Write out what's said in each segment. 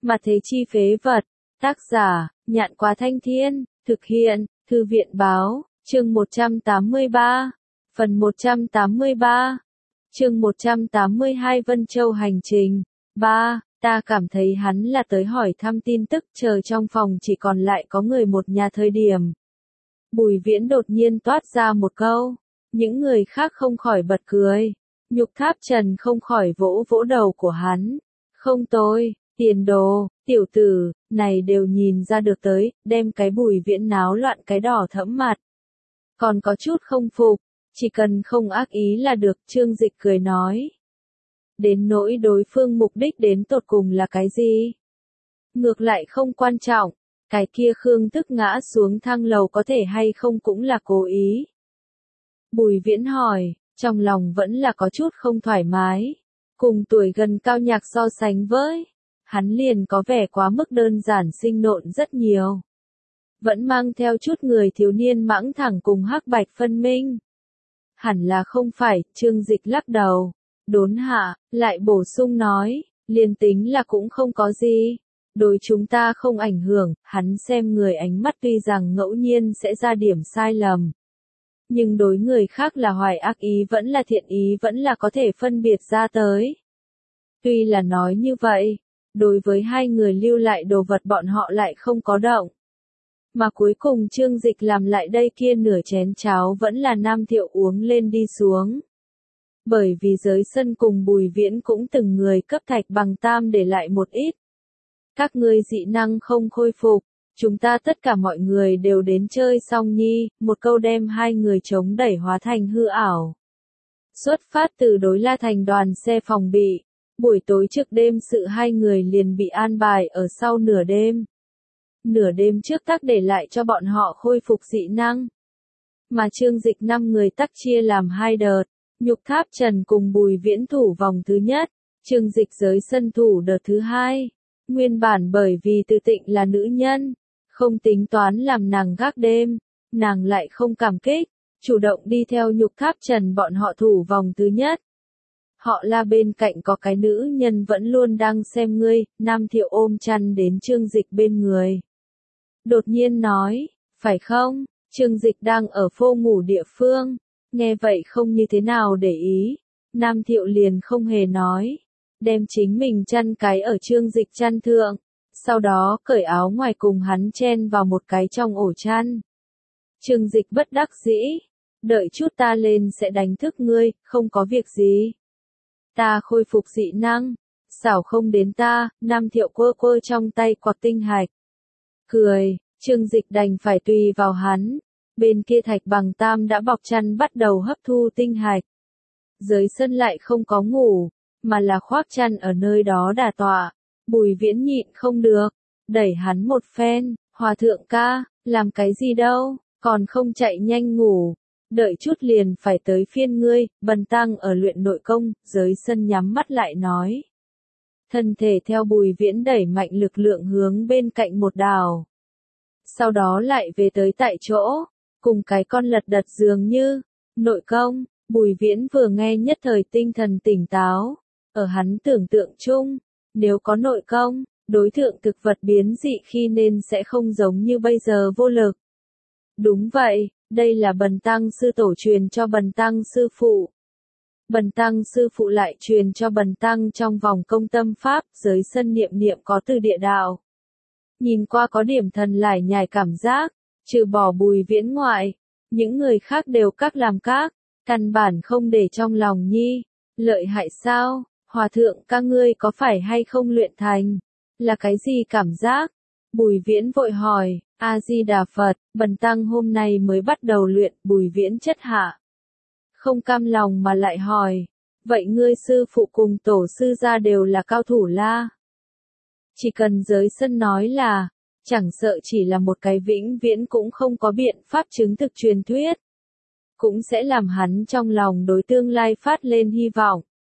Mà thế chi phế vật. Tác giả, Nhạn Quá Thanh Thiên, thực hiện, Thư viện báo, chương 183, phần 183, chương 182 Vân Châu hành trình. 3. Ta cảm thấy hắn là tới hỏi thăm tin tức, chờ trong phòng chỉ còn lại có người một nhà thời điểm. Bùi Viễn đột nhiên toát ra một câu, những người khác không khỏi bật cười. Nhục Tháp Trần không khỏi vỗ vỗ đầu của hắn. Không tôi, tiền đồ, tiểu tử, này đều nhìn ra được tới, đem cái Bùi Viễn náo loạn cái đỏ thẫm mặt. Còn có chút không phục, chỉ cần không ác ý là được, Trương Dịch cười nói. Đến nỗi đối phương mục đích đến tột cùng là cái gì? Ngược lại không quan trọng, cái kia Khương Tức ngã xuống thang lầu có thể hay không cũng là cố ý. Bùi Viễn hỏi, trong lòng vẫn là có chút không thoải mái. Cùng tuổi gần Cao Nhạc so sánh với, hắn liền có vẻ quá mức đơn giản sinh nộn rất nhiều. Vẫn mang theo chút người thiếu niên mãng thẳng cùng hắc bạch phân minh. Hẳn là không phải, Trương Dịch lắc đầu. Đốn hạ, lại bổ sung nói, liền tính là cũng không có gì. Đối chúng ta không ảnh hưởng, hắn xem người ánh mắt tuy rằng ngẫu nhiên sẽ ra điểm sai lầm. Nhưng đối người khác là hoài ác ý vẫn là thiện ý vẫn là có thể phân biệt ra tới. Tuy là nói như vậy, đối với hai người lưu lại đồ vật bọn họ lại không có động. Mà cuối cùng Trương Dịch làm lại đây kia nửa chén cháo vẫn là Nam Thiệu uống lên đi xuống. Bởi vì giới sân cùng Bùi Viễn cũng từng người cấp thạch bằng tam để lại một ít. Các ngươi dị năng không khôi phục, chúng ta tất cả mọi người đều đến chơi xong nhi, một câu đem hai người chống đẩy hóa thành hư ảo. Xuất phát từ đối La Thành đoàn xe phòng bị, buổi tối trước đêm sự hai người liền bị an bài ở sau nửa đêm. Nửa đêm trước tắc để lại cho bọn họ khôi phục dị năng. Mà Trương Dịch 5 người tắc chia làm 2 đợt, Nhục Tháp Trần cùng Bùi Viễn thủ vòng thứ nhất, Trương Dịch giới sân thủ đợt thứ 2. Nguyên bản bởi vì Từ Tịnh là nữ nhân, không tính toán làm nàng gác đêm, nàng lại không cảm kích, chủ động đi theo Nhục Tháp Trần bọn họ thủ vòng thứ nhất. Họ La bên cạnh có cái nữ nhân vẫn luôn đang xem ngươi, Nam Thiệu ôm chăn đến Trương Dịch bên người. Đột nhiên nói, phải không, Trương Dịch đang ở phô ngủ địa phương, nghe vậy không như thế nào để ý, Nam Thiệu liền không hề nói, đem chính mình chăn cái ở Trương Dịch chăn thượng, sau đó cởi áo ngoài cùng hắn chen vào một cái trong ổ chăn. Trương Dịch bất đắc dĩ, đợi chút ta lên sẽ đánh thức ngươi, không có việc gì. Ta khôi phục dị năng, xảo không đến ta, Nam Thiệu quơ quơ trong tay quạt tinh hạch. Cười, Trương Dịch đành phải tùy vào hắn, bên kia thạch bằng tam đã bọc chăn bắt đầu hấp thu tinh hạch. Dưới sân lại không có ngủ, mà là khoác chăn ở nơi đó đả tọa, Bùi Viễn nhịn không được, đẩy hắn một phen, Hòa thượng ca, làm cái gì đâu, còn không chạy nhanh ngủ. Đợi chút liền phải tới phiên ngươi, Bần Tăng ở luyện nội công, giới sân nhắm mắt lại nói. Thân thể theo Bùi Viễn đẩy mạnh lực lượng hướng bên cạnh một đảo. Sau đó lại về tới tại chỗ, cùng cái con lật đật dường như, nội công, Bùi Viễn vừa nghe nhất thời tinh thần tỉnh táo, ở hắn tưởng tượng chung, nếu có nội công, đối tượng thực vật biến dị khi nên sẽ không giống như bây giờ vô lực. Đúng vậy. Đây là Bần Tăng sư tổ truyền cho Bần Tăng sư phụ. Bần Tăng sư phụ lại truyền cho Bần Tăng trong vòng công tâm pháp, giới sân niệm niệm có từ địa đạo. Nhìn qua có điểm thần lải nhải cảm giác, trừ bỏ Bùi Viễn ngoại, những người khác đều các làm các, căn bản không để trong lòng nhi. Lợi hại sao, Hòa thượng ca ngươi có phải hay không luyện thành? Là cái gì cảm giác? Bùi Viễn vội hỏi. A-di-đà Phật, Bần Tăng hôm nay mới bắt đầu luyện, Bùi Viễn chất hạ. Không cam lòng mà lại hỏi, vậy ngươi sư phụ cùng tổ sư gia đều là cao thủ la? Chỉ cần giới sân nói là, chẳng sợ chỉ là một cái vĩnh viễn cũng không có biện pháp chứng thực truyền thuyết. Cũng sẽ làm hắn trong lòng đối tương lai phát lên hy vọng.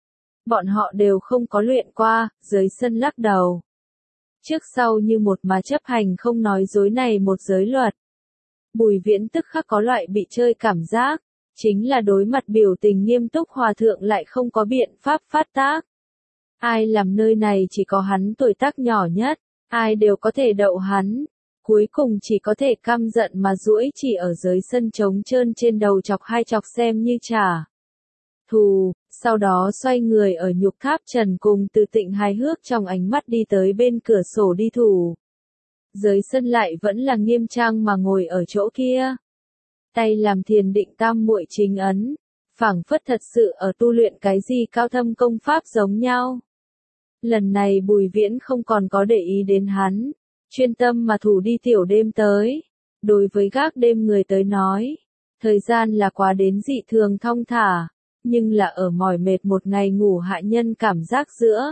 Bọn họ đều không có luyện qua, giới sân lắc đầu. Trước sau như một mà chấp hành không nói dối này một giới luật. Bùi Viễn tức khắc có loại bị chơi cảm giác, chính là đối mặt biểu tình nghiêm túc Hòa thượng lại không có biện pháp phát tác. Ai làm nơi này chỉ có hắn tuổi tác nhỏ nhất, ai đều có thể đậu hắn. Cuối cùng chỉ có thể căm giận mà duỗi chỉ ở dưới sân trống trơn trên đầu chọc hai chọc xem như trả thù, sau đó xoay người ở Nhục Tháp Trần cùng Từ Tịnh hài hước trong ánh mắt đi tới bên cửa sổ đi thủ. Dưới sân lại vẫn là nghiêm trang mà ngồi ở chỗ kia. Tay làm thiền định tam muội chính ấn, phảng phất thật sự ở tu luyện cái gì cao thâm công pháp giống nhau. Lần này Bùi Viễn không còn có để ý đến hắn, chuyên tâm mà thủ đi tiểu đêm tới. Đối với gác đêm người tới nói, thời gian là quá đến dị thường thong thả, nhưng là ở mỏi mệt một ngày ngủ hạ nhân cảm giác giữa.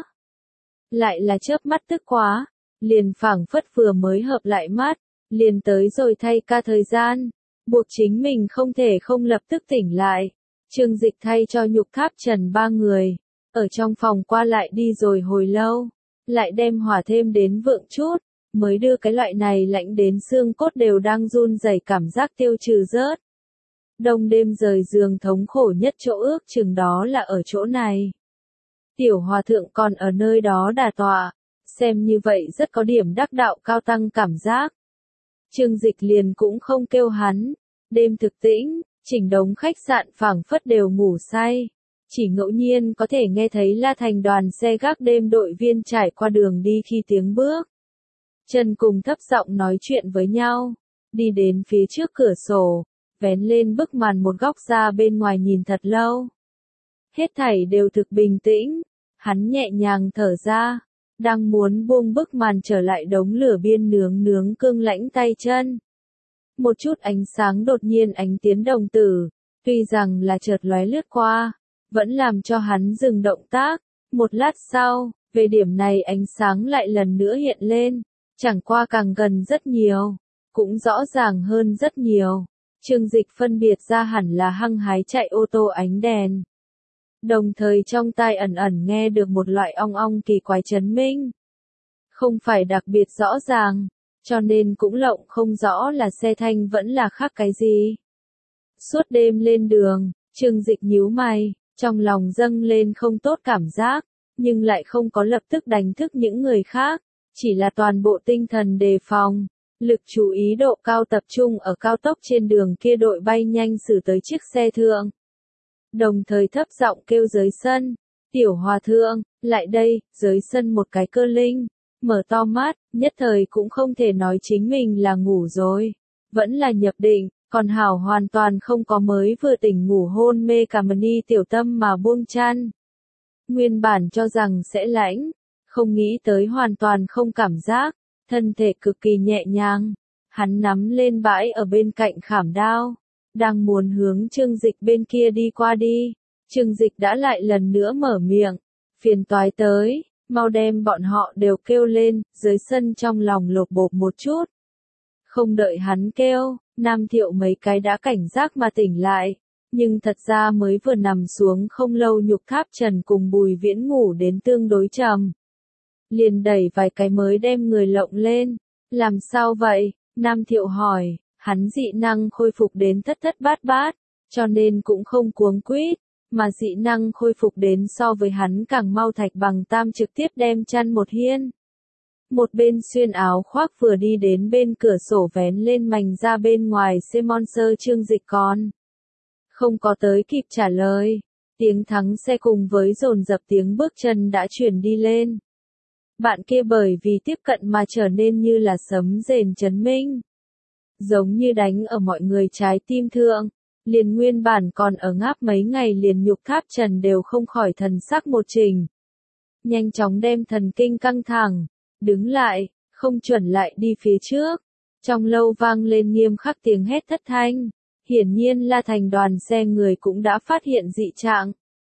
Lại là chớp mắt tức quá, liền phảng phất vừa mới hợp lại mắt, liền tới rồi thay ca thời gian, buộc chính mình không thể không lập tức tỉnh lại. Trương Dịch thay cho Nhục Tháp Trần ba người, ở trong phòng qua lại đi rồi hồi lâu, lại đem hỏa thêm đến vượng chút, mới đưa cái loại này lạnh đến xương cốt đều đang run rẩy cảm giác tiêu trừ rớt. Đông đêm rời giường thống khổ nhất chỗ ước chừng đó là ở chỗ này. Tiểu hòa thượng còn ở nơi đó đả tọa, xem như vậy rất có điểm đắc đạo cao tăng cảm giác. Trương Dịch liền cũng không kêu hắn, đêm thực tĩnh, chỉnh đống khách sạn phảng phất đều ngủ say. Chỉ ngẫu nhiên có thể nghe thấy La Thành đoàn xe gác đêm đội viên trải qua đường đi khi tiếng bước chân cùng thấp giọng nói chuyện với nhau, đi đến phía trước cửa sổ, vén lên bức màn một góc ra bên ngoài nhìn thật lâu. Hết thảy đều thực bình tĩnh, hắn nhẹ nhàng thở ra, đang muốn buông bức màn trở lại đống lửa biên nướng cương lãnh tay chân. Một chút ánh sáng đột nhiên ánh tiến đồng tử, tuy rằng là chợt lóe lướt qua, vẫn làm cho hắn dừng động tác. Một lát sau, về điểm này ánh sáng lại lần nữa hiện lên, chẳng qua càng gần rất nhiều, cũng rõ ràng hơn rất nhiều. Trương Dịch phân biệt ra hẳn là hăng hái chạy ô tô ánh đèn. Đồng thời trong tai ẩn ẩn nghe được một loại ong ong kỳ quái chấn minh. Không phải đặc biệt rõ ràng, cho nên cũng lộng không rõ là xe thanh vẫn là khác cái gì. Suốt đêm lên đường, Trương Dịch nhíu mày, trong lòng dâng lên không tốt cảm giác, nhưng lại không có lập tức đánh thức những người khác, chỉ là toàn bộ tinh thần đề phòng, lực chú ý độ cao tập trung ở cao tốc trên đường kia đội bay nhanh xử tới chiếc xe thượng. Đồng thời thấp giọng kêu dưới sân, tiểu hòa thượng, lại đây. Dưới sân một cái cơ linh, mở to mắt, nhất thời cũng không thể nói chính mình là ngủ rồi, vẫn là nhập định, còn hảo hoàn toàn không có mới vừa tỉnh ngủ hôn mê cả mani tiểu tâm mà buông chăn. Nguyên bản cho rằng sẽ lãnh, không nghĩ tới hoàn toàn không cảm giác, thân thể cực kỳ nhẹ nhàng. Hắn nắm lên bãi ở bên cạnh khảm đao, đang muốn hướng Trương Dịch bên kia đi qua đi. Trương Dịch đã lại lần nữa mở miệng, phiền toái tới, mau đem bọn họ đều kêu lên. Dưới sân trong lòng lột bột một chút. Không đợi hắn kêu, Nam Thiệu mấy cái đã cảnh giác mà tỉnh lại, nhưng thật ra mới vừa nằm xuống không lâu Nhục Tháp Trần cùng Bùi Viễn ngủ đến tương đối trầm. Liền đẩy vài cái mới đem người lộng lên. Làm sao vậy? Nam Thiệu hỏi, hắn dị năng khôi phục đến thất thất bát bát, cho nên cũng không cuống quýt, mà dị năng khôi phục đến so với hắn càng mau Thạch Bằng Tam trực tiếp đem chăn một hiên. Một bên xuyên áo khoác vừa đi đến bên cửa sổ vén lên mành ra bên ngoài Semonser. Trương Dịch còn không có tới kịp trả lời, tiếng thắng xe cùng với dồn dập tiếng bước chân đã truyền đi lên. Bạn kia bởi vì tiếp cận mà trở nên như là sấm rền chấn minh, giống như đánh ở mọi người trái tim thượng. Liền nguyên bản còn ở ngáp mấy ngày liền Nhục Tháp Trần đều không khỏi thần sắc một trình. Nhanh chóng đem thần kinh căng thẳng, đứng lại, không chuẩn lại đi phía trước. Trong lâu vang lên nghiêm khắc tiếng hét thất thanh. Hiển nhiên La Thành đoàn xe người cũng đã phát hiện dị trạng.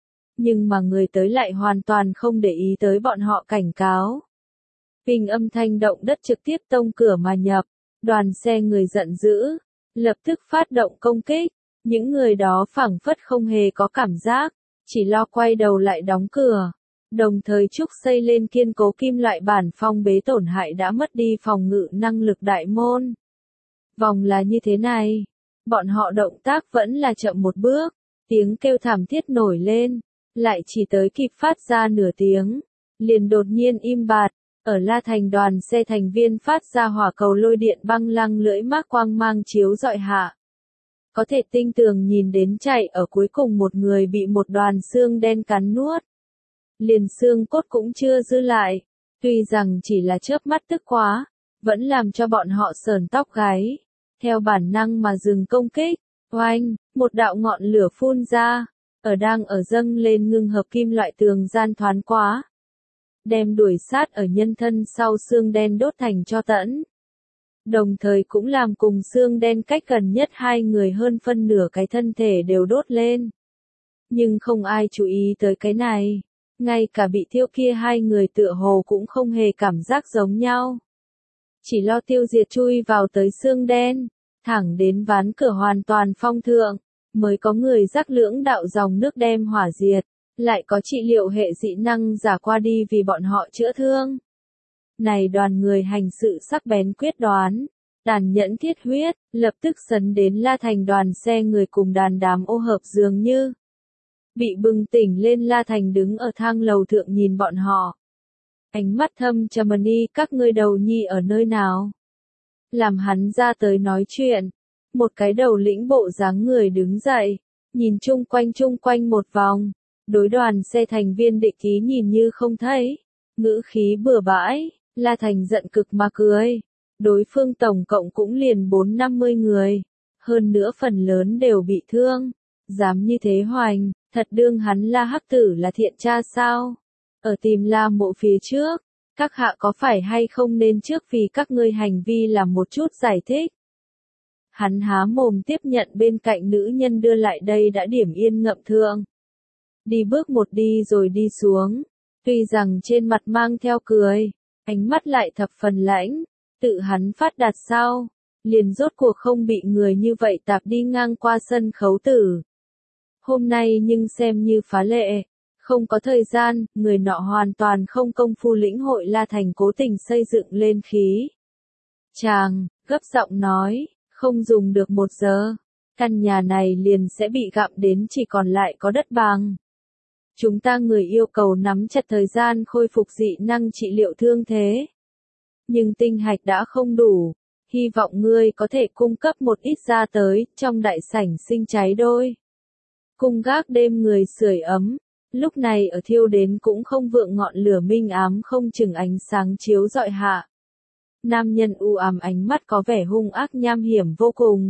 Nhưng mà người tới lại hoàn toàn không để ý tới bọn họ cảnh cáo. Bình âm thanh động đất trực tiếp tông cửa mà nhập. Đoàn xe người giận dữ, lập tức phát động công kích. Những người đó phảng phất không hề có cảm giác, chỉ lo quay đầu lại đóng cửa. Đồng thời trúc xây lên kiên cố kim loại bản phong bế tổn hại đã mất đi phòng ngự năng lực đại môn. Vòng là như thế này, bọn họ động tác vẫn là chậm một bước, tiếng kêu thảm thiết nổi lên, lại chỉ tới kịp phát ra nửa tiếng, liền đột nhiên im bặt. Ở La Thành đoàn xe thành viên phát ra hỏa cầu lôi điện băng lăng lưỡi mác quang mang chiếu rọi hạ. Có thể tinh tường nhìn đến chạy ở cuối cùng một người bị một đoàn xương đen cắn nuốt. Liền xương cốt cũng chưa dư lại. Tuy rằng chỉ là chớp mắt tức quá, vẫn làm cho bọn họ sởn tóc gáy. Theo bản năng mà dừng công kích. Oanh, một đạo ngọn lửa phun ra. Đang ở dâng lên ngưng hợp kim loại tường gian thoáng quá. Đem đuổi sát ở nhân thân sau xương đen đốt thành tro tẫn. Đồng thời cũng làm cùng xương đen cách gần nhất hai người hơn phân nửa cái thân thể đều đốt lên. Nhưng không ai chú ý tới cái này. Ngay cả bị thiêu kia hai người tựa hồ cũng không hề cảm giác giống nhau. Chỉ lo tiêu diệt chui vào tới xương đen, thẳng đến ván cửa hoàn toàn phong thượng, mới có người rắc lưỡng đạo dòng nước đem hỏa diệt, lại có trị liệu hệ dị năng giả qua đi vì bọn họ chữa thương. Này đoàn người hành sự sắc bén quyết đoán, tàn nhẫn thiết huyết, lập tức sấn đến La Thành đoàn xe người cùng đàn đám ô hợp dường như. Bị bừng tỉnh lên La Thành đứng ở thang lầu thượng nhìn bọn họ. Ánh mắt thâm trầm ni, các ngươi đầu nhi ở nơi nào? Làm hắn ra tới nói chuyện. Một cái đầu lĩnh bộ dáng người đứng dậy, nhìn chung quanh một vòng. Đối đoàn xe thành viên địch ý nhìn như không thấy. Ngữ khí bừa bãi, La Thành giận cực mà cười. Đối phương tổng cộng cũng liền 4-50 người. Hơn nữa phần lớn đều bị thương. Dám như thế hoành, thật đương hắn La Hắc Tử là thiện tra sao? Ở tìm La Mộ phía trước, các hạ có phải hay không nên trước vì các ngươi hành vi làm một chút giải thích? Hắn há mồm tiếp nhận bên cạnh nữ nhân đưa lại đây đã điểm yên ngậm thượng. Đi bước một đi rồi đi xuống, tuy rằng trên mặt mang theo cười, ánh mắt lại thập phần lãnh, tự hắn phát đạt sao, liền rốt cuộc không bị người như vậy tạp đi ngang qua sân khấu tử. Hôm nay nhưng xem như phá lệ, không có thời gian, người nọ hoàn toàn không công phu lĩnh hội La Thành cố tình xây dựng lên khí. Chàng, gấp giọng nói, không dùng được 1 giờ, căn nhà này liền sẽ bị gặm đến chỉ còn lại có đất bằng. Chúng ta người yêu cầu nắm chặt thời gian khôi phục dị năng trị liệu thương thế. Nhưng tinh hạch đã không đủ, hy vọng ngươi có thể cung cấp một ít ra tới, trong đại sảnh sinh cháy đôi. Cung gác đêm người sưởi ấm, lúc này ở thiêu đến cũng không vượng ngọn lửa minh ám không chừng ánh sáng chiếu rọi hạ. Nam nhân u ám ánh mắt có vẻ hung ác nham hiểm vô cùng.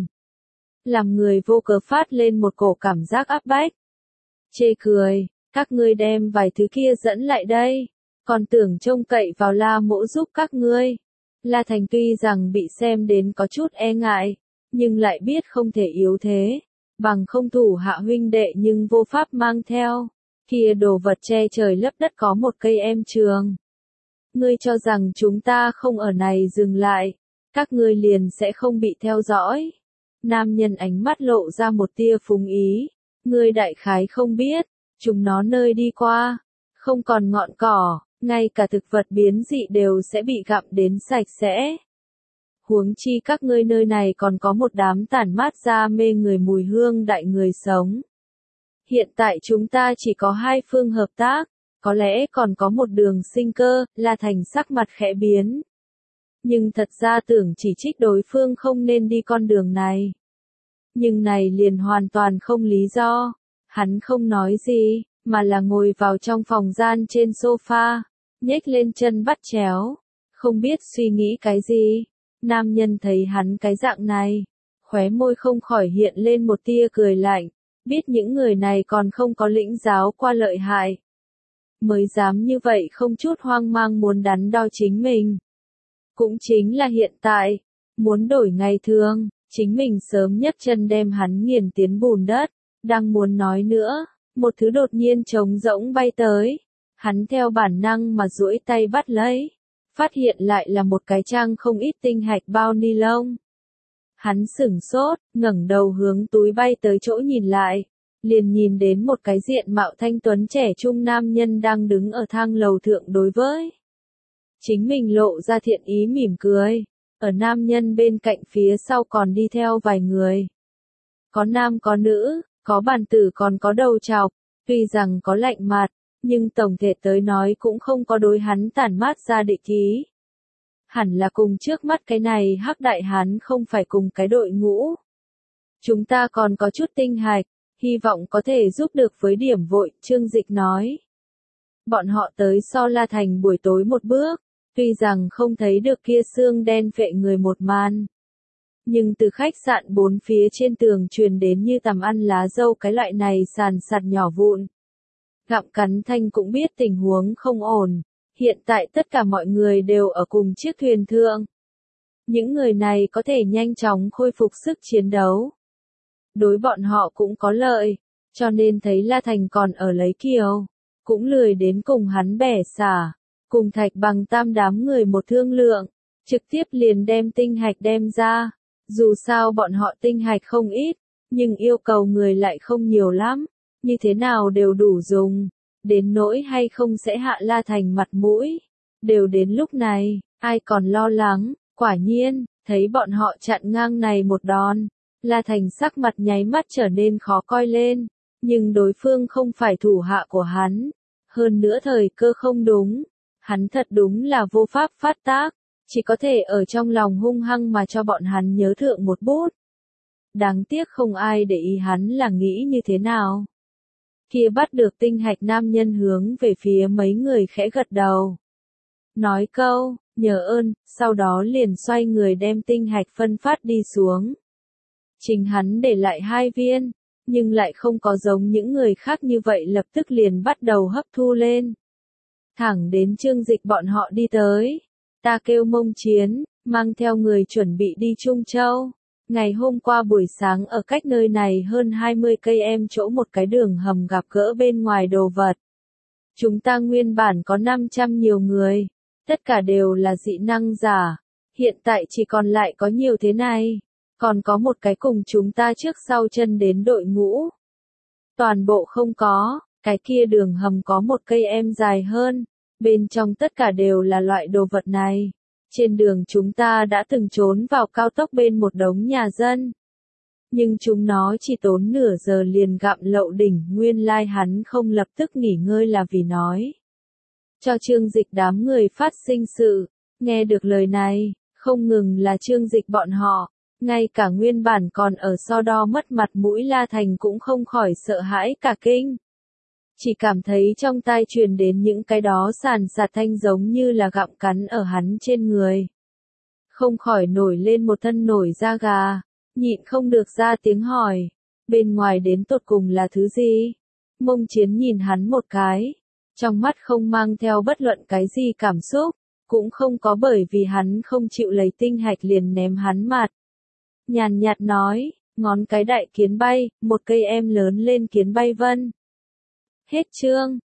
Làm người vô cớ phát lên một cổ cảm giác áp bách. Chê cười, các ngươi đem vài thứ kia dẫn lại đây, còn tưởng trông cậy vào La Mỗ giúp các ngươi. La Thành tuy rằng bị xem đến có chút e ngại, nhưng lại biết không thể yếu thế, bằng không thủ hạ huynh đệ nhưng vô pháp mang theo. Kia đồ vật che trời lấp đất có một cây em trường. Ngươi cho rằng chúng ta không ở này dừng lại, các ngươi liền sẽ không bị theo dõi. Nam nhân ánh mắt lộ ra một tia phúng ý, ngươi đại khái không biết, chúng nó nơi đi qua, không còn ngọn cỏ, ngay cả thực vật biến dị đều sẽ bị gặm đến sạch sẽ. Huống chi các ngươi nơi này còn có một đám tản mát ra mê người mùi hương đại người sống. Hiện tại chúng ta chỉ có 2 phương hợp tác, có lẽ còn có một đường sinh cơ, La Thành sắc mặt khẽ biến. Nhưng thật ra tưởng chỉ trích đối phương không nên đi con đường này. Nhưng này liền hoàn toàn không lý do. Hắn không nói gì, mà là ngồi vào trong phòng gian trên sofa, nhếch lên chân bắt chéo, không biết suy nghĩ cái gì. Nam nhân thấy hắn cái dạng này, khóe môi không khỏi hiện lên một tia cười lạnh, biết những người này còn không có lĩnh giáo qua lợi hại. Mới dám như vậy không chút hoang mang muốn đắn đo chính mình. Cũng chính là hiện tại, muốn đổi ngày thường, chính mình sớm nhấc chân đem hắn nghiền tiến bùn đất, đang muốn nói nữa, một thứ đột nhiên trống rỗng bay tới, hắn theo bản năng mà duỗi tay bắt lấy, phát hiện lại là một cái trang không ít tinh hạch bao ni lông. Hắn sửng sốt, ngẩng đầu hướng túi bay tới chỗ nhìn lại, liền nhìn đến một cái diện mạo thanh tuấn trẻ trung nam nhân đang đứng ở thang lầu thượng đối với chính mình lộ ra thiện ý mỉm cười, ở nam nhân bên cạnh phía sau còn đi theo vài người. Có nam có nữ, có bàn tử còn có đầu trọc, tuy rằng có lạnh mặt, nhưng tổng thể tới nói cũng không có đối hắn tản mát ra địch ý. Hẳn là cùng trước mắt cái này Hắc đại hán không phải cùng cái đội ngũ. Chúng ta còn có chút tinh hạch, hy vọng có thể giúp được với điểm vội, Trương Dịch nói. Bọn họ tới So La Thành buổi tối một bước, tuy rằng không thấy được kia xương đen phệ người một màn. Nhưng từ khách sạn bốn phía trên tường truyền đến như tầm ăn lá dâu cái loại này sàn sạt nhỏ vụn. Gặm cắn thanh cũng biết tình huống không ổn, hiện tại tất cả mọi người đều ở cùng chiếc thuyền thượng. Những người này có thể nhanh chóng khôi phục sức chiến đấu. Đối bọn họ cũng có lợi, cho nên thấy La Thành còn ở lấy kiều, cũng lười đến cùng hắn bẻ xả, cùng Thạch Bằng Tam đám người một thương lượng, trực tiếp liền đem tinh hạch đem ra. Dù sao bọn họ tinh hạch không ít, nhưng yêu cầu người lại không nhiều lắm, như thế nào đều đủ dùng, đến nỗi hay không sẽ hạ La Thành mặt mũi. Đều đến lúc này, ai còn lo lắng, quả nhiên, thấy bọn họ chặn ngang này một đòn, La Thành sắc mặt nháy mắt trở nên khó coi lên, nhưng đối phương không phải thủ hạ của hắn, hơn nữa thời cơ không đúng, hắn thật đúng là vô pháp phát tác. Chỉ có thể ở trong lòng hung hăng mà cho bọn hắn nhớ thượng một bút. Đáng tiếc không ai để ý hắn là nghĩ như thế nào. Kia bắt được tinh hạch nam nhân hướng về phía mấy người khẽ gật đầu. Nói câu, nhờ ơn, sau đó liền xoay người đem tinh hạch phân phát đi xuống. Chính hắn để lại 2 viên, nhưng lại không có giống những người khác như vậy lập tức liền bắt đầu hấp thu lên. Thẳng đến Trương Dịch bọn họ đi tới. Ta kêu Mông Chiến, mang theo người chuẩn bị đi Trung Châu. Ngày hôm qua buổi sáng ở cách nơi này hơn 20 cây em chỗ một cái đường hầm gặp gỡ bên ngoài đồ vật. Chúng ta nguyên bản có 500 nhiều người, tất cả đều là dị năng giả, hiện tại chỉ còn lại có nhiều thế này, còn có một cái cùng chúng ta trước sau chân đến đội ngũ. Toàn bộ không có, cái kia đường hầm có một cây em dài hơn. Bên trong tất cả đều là loại đồ vật này. Trên đường chúng ta đã từng trốn vào cao tốc bên một đống nhà dân. Nhưng chúng nó chỉ tốn nửa giờ liền gặm lậu đỉnh, nguyên lai hắn không lập tức nghỉ ngơi là vì nói. Cho Trương Dịch đám người phát sinh sự, nghe được lời này, không ngừng là Trương Dịch bọn họ, ngay cả nguyên bản còn ở so đo mất mặt mũi La Thành cũng không khỏi sợ hãi cả kinh. Chỉ cảm thấy trong tai truyền đến những cái đó sàn sạt thanh giống như là gặm cắn ở hắn trên người. Không khỏi nổi lên một thân nổi da gà, nhịn không được ra tiếng hỏi, bên ngoài đến tột cùng là thứ gì? Mông Chiến nhìn hắn một cái, trong mắt không mang theo bất luận cái gì cảm xúc, cũng không có bởi vì hắn không chịu lấy tinh hạch liền ném hắn mặt. Nhàn nhạt nói, ngón cái đại kiến bay, một cây em lớn lên kiến bay vân. Hết chương.